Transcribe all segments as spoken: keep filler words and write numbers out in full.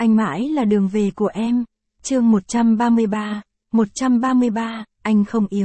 Anh mãi là đường về của em. Chương một trăm ba mươi ba, một trăm ba mươi ba, anh không yếu.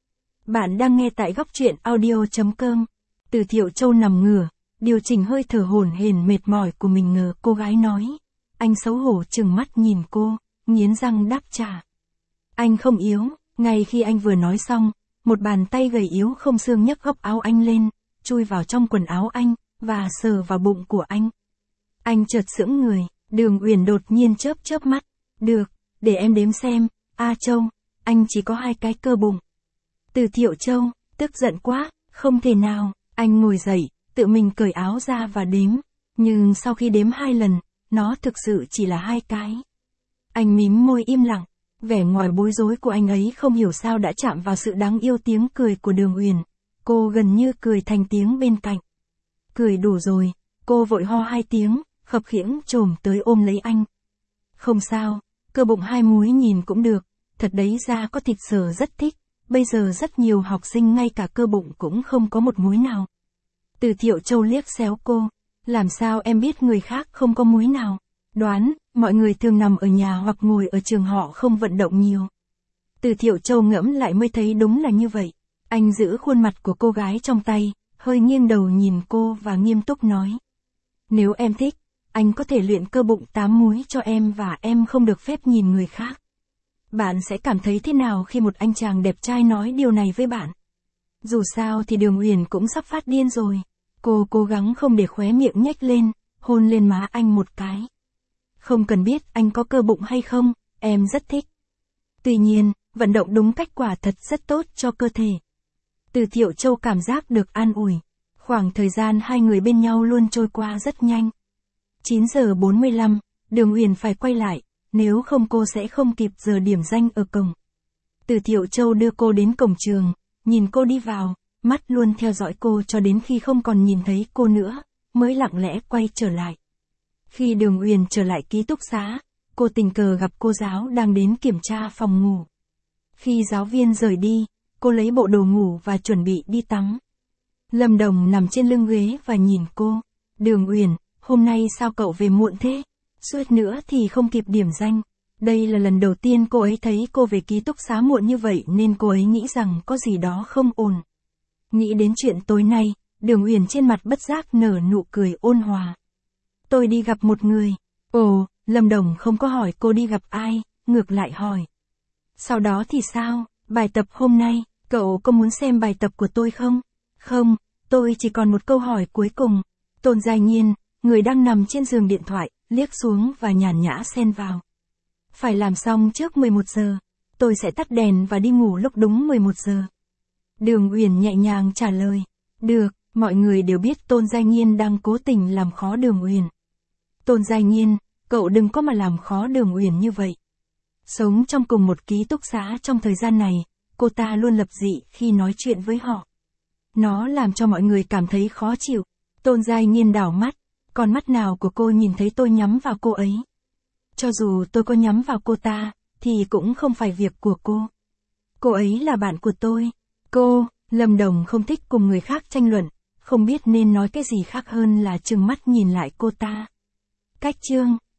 Bạn đang nghe tại góc truyện audio chấm com. Từ Thiệu Châu nằm ngửa, điều chỉnh hơi thở hổn hển mệt mỏi của mình ngờ cô gái nói. Anh xấu hổ trừng mắt nhìn cô, nghiến răng đáp trả. Anh không yếu. Ngay khi anh vừa nói xong, một bàn tay gầy yếu không xương nhấc góc áo anh lên, chui vào trong quần áo anh, và sờ vào bụng của anh. Anh chợt sững người, Đường Uyển đột nhiên chớp chớp mắt. Được, để em đếm xem. A Châu, anh chỉ có hai cái cơ bụng. Từ Thiệu Châu, tức giận quá, không thể nào. Anh ngồi dậy, tự mình cởi áo ra và đếm. Nhưng sau khi đếm hai lần, nó thực sự chỉ là hai cái. Anh mím môi im lặng. Vẻ ngoài bối rối của anh ấy không hiểu sao đã chạm vào sự đáng yêu tiếng cười của Đường Uyển. Cô gần như cười thành tiếng bên cạnh. Cười đủ rồi, cô vội ho hai tiếng, khập khiễng chồm tới ôm lấy anh. Không sao, cơ bụng hai múi nhìn cũng được, thật đấy ra có thịt sờ rất thích, bây giờ rất nhiều học sinh ngay cả cơ bụng cũng không có một múi nào. Từ Thiệu Châu liếc xéo cô, làm sao em biết người khác không có múi nào? Đoán, mọi người thường nằm ở nhà hoặc ngồi ở trường họ không vận động nhiều. Từ Thiệu Châu ngẫm lại mới thấy đúng là như vậy. Anh giữ khuôn mặt của cô gái trong tay, hơi nghiêng đầu nhìn cô và nghiêm túc nói. Nếu em thích, anh có thể luyện cơ bụng tám múi cho em và em không được phép nhìn người khác. Bạn sẽ cảm thấy thế nào khi một anh chàng đẹp trai nói điều này với bạn? Dù sao thì Đường Uyển cũng sắp phát điên rồi. Cô cố gắng không để khóe miệng nhếch lên, hôn lên má anh một cái. Không cần biết anh có cơ bụng hay không, em rất thích. Tuy nhiên, vận động đúng cách quả thật rất tốt cho cơ thể. Từ Thiệu Châu cảm giác được an ủi. Khoảng thời gian hai người bên nhau luôn trôi qua rất nhanh. chín giờ bốn mươi lăm, Đường Uyển phải quay lại, nếu không cô sẽ không kịp giờ điểm danh ở cổng. Từ Thiệu Châu đưa cô đến cổng trường, nhìn cô đi vào, mắt luôn theo dõi cô cho đến khi không còn nhìn thấy cô nữa, mới lặng lẽ quay trở lại. Khi Đường Uyển trở lại ký túc xá, cô tình cờ gặp cô giáo đang đến kiểm tra phòng ngủ. Khi giáo viên rời đi, cô lấy bộ đồ ngủ và chuẩn bị đi tắm. Lâm Đồng nằm trên lưng ghế và nhìn cô. Đường Uyển, hôm nay sao cậu về muộn thế? Suýt nữa thì không kịp điểm danh. Đây là lần đầu tiên cô ấy thấy cô về ký túc xá muộn như vậy nên cô ấy nghĩ rằng có gì đó không ổn. Nghĩ đến chuyện tối nay, Đường Uyển trên mặt bất giác nở nụ cười ôn hòa. Tôi đi gặp một người. Ồ, Lâm Đồng không có hỏi cô đi gặp ai, ngược lại hỏi. Sau đó thì sao, bài tập hôm nay, cậu có muốn xem bài tập của tôi không? Không, tôi chỉ còn một câu hỏi cuối cùng. Tôn Giai Nhiên, người đang nằm trên giường điện thoại, liếc xuống và nhàn nhã xen vào. Phải làm xong trước mười một giờ. Tôi sẽ tắt đèn và đi ngủ lúc đúng mười một giờ. Đường Uyển nhẹ nhàng trả lời. Được, mọi người đều biết Tôn Giai Nhiên đang cố tình làm khó Đường Uyển. Tôn Giai Nhiên, cậu đừng có mà làm khó Đường Uyển như vậy. Sống trong cùng một ký túc xá trong thời gian này, cô ta luôn lập dị khi nói chuyện với họ. Nó làm cho mọi người cảm thấy khó chịu. Tôn Giai Nhiên đảo mắt, con mắt nào của cô nhìn thấy tôi nhắm vào cô ấy. Cho dù tôi có nhắm vào cô ta, thì cũng không phải việc của cô. Cô ấy là bạn của tôi. Cô, Lâm Đồng không thích cùng người khác tranh luận, không biết nên nói cái gì khác hơn là trừng mắt nhìn lại cô ta. Cách chương